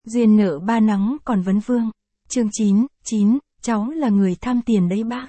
Duyên nợ ba nắng còn vấn vương. Chương 9, cháu là người tham tiền đấy bác.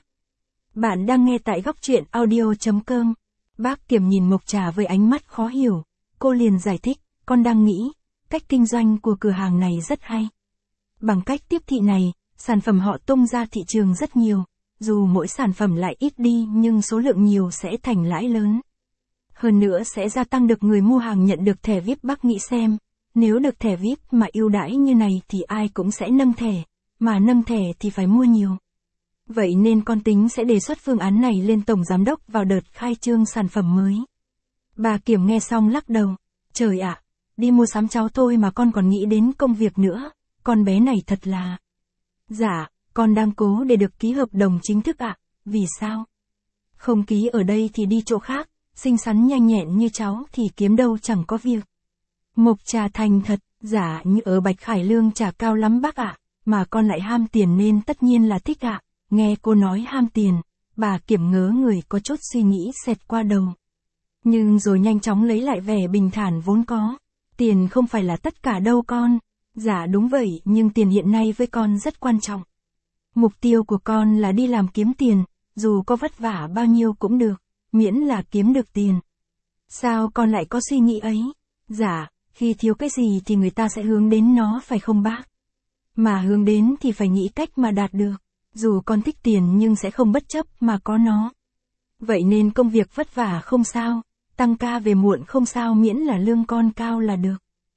Bạn đang nghe tại góc truyện audio.com. Bác Kiểm nhìn Mộc Trà với ánh mắt khó hiểu. Cô liền giải thích, con đang nghĩ, cách kinh doanh của cửa hàng này rất hay. Bằng cách tiếp thị này, sản phẩm họ tung ra thị trường rất nhiều. Dù mỗi sản phẩm lại ít đi nhưng số lượng nhiều sẽ thành lãi lớn. Hơn nữa sẽ gia tăng được người mua hàng nhận được thẻ VIP. Bác nghĩ xem, nếu được thẻ VIP mà ưu đãi như này thì ai cũng sẽ nâng thẻ, mà nâng thẻ thì phải mua nhiều. Vậy nên con tính sẽ đề xuất phương án này lên Tổng Giám đốc vào đợt khai trương sản phẩm mới. Bà Kiểm nghe xong lắc đầu, trời ạ, đi mua sắm cháu thôi mà con còn nghĩ đến công việc nữa, con bé này thật là... Dạ, con đang cố để được ký hợp đồng chính thức ạ, vì sao? Không ký ở đây thì đi chỗ khác, xinh xắn nhanh nhẹn như cháu thì kiếm đâu chẳng có việc. Mộc Trà thành thật, dạ như ở Bạch Khải lương chả cao lắm bác ạ, mà con lại ham tiền nên tất nhiên là thích ạ. Nghe cô nói ham tiền, bà Kiểm ngớ người có chút suy nghĩ xẹt qua đầu. Nhưng rồi nhanh chóng lấy lại vẻ bình thản vốn có. Tiền không phải là tất cả đâu con. Dạ đúng vậy, nhưng tiền hiện nay với con rất quan trọng. Mục tiêu của con là đi làm kiếm tiền, dù có vất vả bao nhiêu cũng được, miễn là kiếm được tiền. Sao con lại có suy nghĩ ấy? Dạ, khi thiếu cái gì thì người ta sẽ hướng đến nó phải không bác? Mà hướng đến thì phải nghĩ cách mà đạt được. Dù con thích tiền nhưng sẽ không bất chấp mà có nó. Vậy nên công việc vất vả không sao, tăng ca về muộn không sao miễn là lương con cao là được.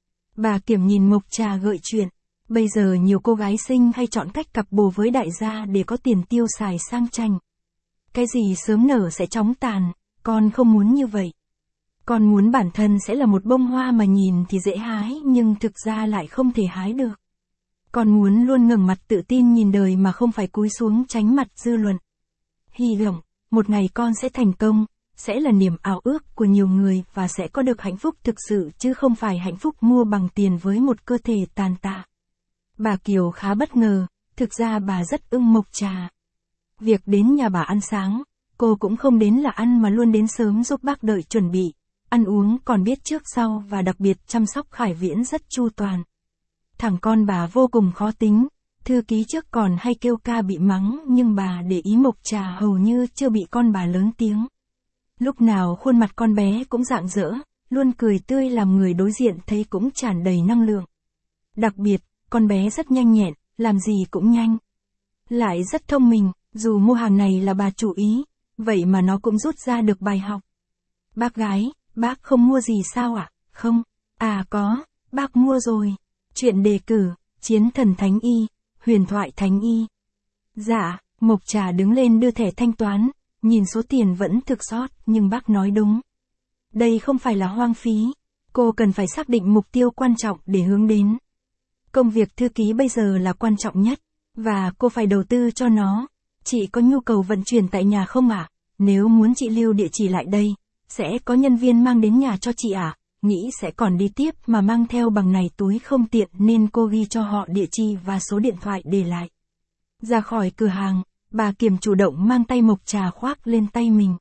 Bà Kiểm nhìn Mộc Trà gợi chuyện. Bây giờ nhiều cô gái xinh hay chọn cách cặp bồ với đại gia để có tiền tiêu xài sang chảnh. Cái gì sớm nở sẽ chóng tàn, con không muốn như vậy. Con muốn bản thân sẽ là một bông hoa mà nhìn thì dễ hái nhưng thực ra lại không thể hái được. Con muốn luôn ngẩng mặt tự tin nhìn đời mà không phải cúi xuống tránh mặt dư luận. Hy vọng, một ngày con sẽ thành công, sẽ là niềm ao ước của nhiều người và sẽ có được hạnh phúc thực sự chứ không phải hạnh phúc mua bằng tiền với một cơ thể tàn tạ. Bà Kiều khá bất ngờ, thực ra bà rất ưng Mộc Trà. Việc đến nhà bà ăn sáng, cô cũng không đến là ăn mà luôn đến sớm giúp bác đợi chuẩn bị, ăn uống còn biết trước sau và đặc biệt chăm sóc Khải Viễn rất chu toàn. Thằng con bà vô cùng khó tính, thư ký trước còn hay kêu ca bị mắng nhưng bà để ý Mộc Trà hầu như chưa bị con bà lớn tiếng. Lúc nào khuôn mặt con bé cũng rạng rỡ, luôn cười tươi làm người đối diện thấy cũng tràn đầy năng lượng. Đặc biệt, con bé rất nhanh nhẹn, làm gì cũng nhanh. Lại rất thông minh, dù mua hàng này là bà chủ ý, vậy mà nó cũng rút ra được bài học. Bác gái, bác không mua gì sao ạ? Không, à có, bác mua rồi. Chuyện đề cử, Chiến Thần Thánh Y, Huyền Thoại Thánh Y. Dạ, Mộc Trà đứng lên đưa thẻ thanh toán, nhìn số tiền vẫn thực sót, nhưng bác nói đúng. Đây không phải là hoang phí, cô cần phải xác định mục tiêu quan trọng để hướng đến. Công việc thư ký bây giờ là quan trọng nhất, và cô phải đầu tư cho nó. Chị có nhu cầu vận chuyển tại nhà không ạ? Nếu muốn chị lưu địa chỉ lại đây, sẽ có nhân viên mang đến nhà cho chị ạ. Nghĩ sẽ còn đi tiếp mà mang theo bằng này túi không tiện nên cô ghi cho họ địa chỉ và số điện thoại để lại. Ra khỏi cửa hàng, bà Kiểm chủ động mang tay Mộc Trà khoác lên tay mình.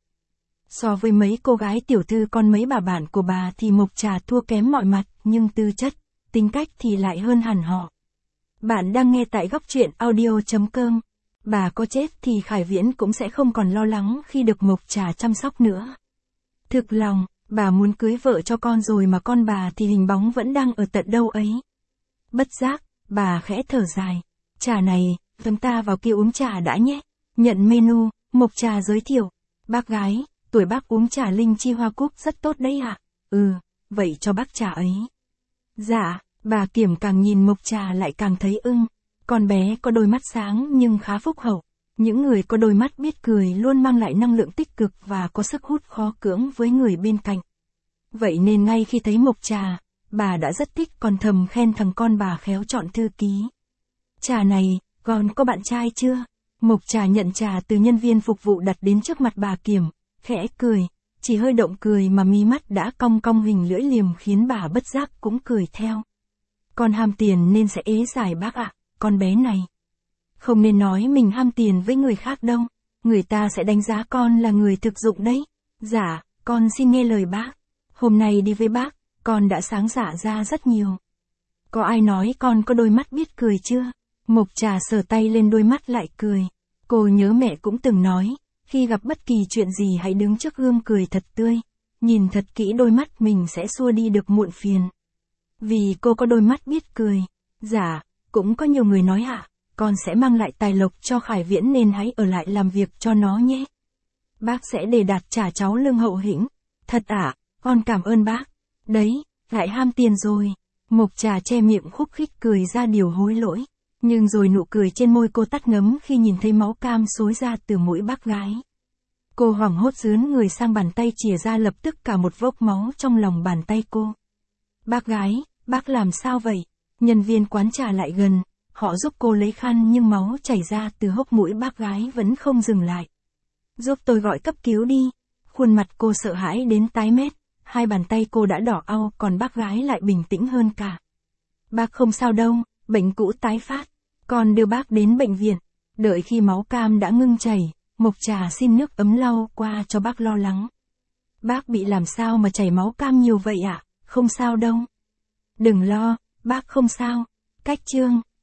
So với mấy cô gái tiểu thư con mấy bà bạn của bà thì Mộc Trà thua kém mọi mặt, nhưng tư chất, tính cách thì lại hơn hẳn họ. Bạn đang nghe tại góc truyện audio.com. Bà có chết thì Khải Viễn cũng sẽ không còn lo lắng khi được Mộc Trà chăm sóc nữa. Thực lòng, bà muốn cưới vợ cho con rồi mà con bà thì hình bóng vẫn đang ở tận đâu ấy. Bất giác, bà khẽ thở dài. Trà này, chúng ta vào kia uống trà đã nhé. Nhận menu, Mộc Trà giới thiệu. Bác gái, tuổi bác uống trà linh chi hoa cúc rất tốt đấy ạ. Vậy cho bác trà ấy. Dạ, bà Kiểm càng nhìn Mộc Trà lại càng thấy ưng. Con bé có đôi mắt sáng nhưng khá phúc hậu. Những người có đôi mắt biết cười luôn mang lại năng lượng tích cực và có sức hút khó cưỡng với người bên cạnh. Vậy nên ngay khi thấy Mộc Trà, bà đã rất thích còn thầm khen thằng con bà khéo chọn thư ký. Trà này, còn có bạn trai chưa? Mộc Trà nhận trà từ nhân viên phục vụ đặt đến trước mặt bà Kiểm, khẽ cười, chỉ hơi động cười mà mí mắt đã cong cong hình lưỡi liềm khiến bà bất giác cũng cười theo. Con ham tiền nên sẽ ế giải bác ạ, con bé này. Không nên nói mình ham tiền với người khác đâu, người ta sẽ đánh giá con là người thực dụng đấy. Dạ, con xin nghe lời bác. Hôm nay đi với bác, con đã sáng dạ ra rất nhiều. Có ai nói con có đôi mắt biết cười chưa? Mộc Trà sờ tay lên đôi mắt lại cười. Cô nhớ mẹ cũng từng nói, khi gặp bất kỳ chuyện gì hãy đứng trước gương cười thật tươi. Nhìn thật kỹ đôi mắt mình sẽ xua đi được muộn phiền. Vì cô có đôi mắt biết cười. Dạ, cũng có nhiều người nói ạ, con sẽ mang lại tài lộc cho Khải Viễn nên hãy ở lại làm việc cho nó nhé. Bác sẽ để đạt trả cháu lương hậu hĩnh. Thật ạ, con cảm ơn bác. Đấy, lại ham tiền rồi. Mộc Trà che miệng khúc khích cười ra điều hối lỗi. Nhưng rồi nụ cười trên môi cô tắt ngấm khi nhìn thấy máu cam xối ra từ mũi bác gái. Cô hoảng hốt dướn người sang bàn tay chìa ra lập tức cả một vốc máu trong lòng bàn tay cô. Bác gái, bác làm sao vậy? Nhân viên quán trà lại gần, họ giúp cô lấy khăn nhưng máu chảy ra từ hốc mũi bác gái vẫn không dừng lại. Giúp tôi gọi cấp cứu đi. Khuôn mặt cô sợ hãi đến tái mét, hai bàn tay cô đã đỏ au còn bác gái lại bình tĩnh hơn cả. Bác không sao đâu, bệnh cũ tái phát. Con đưa bác đến bệnh viện. Đợi khi máu cam đã ngưng chảy, Mộc Trà xin nước ấm lau qua cho bác lo lắng. Bác bị làm sao mà chảy máu cam nhiều vậy ạ? Không sao đâu. Đừng lo, bác không sao. Cách chương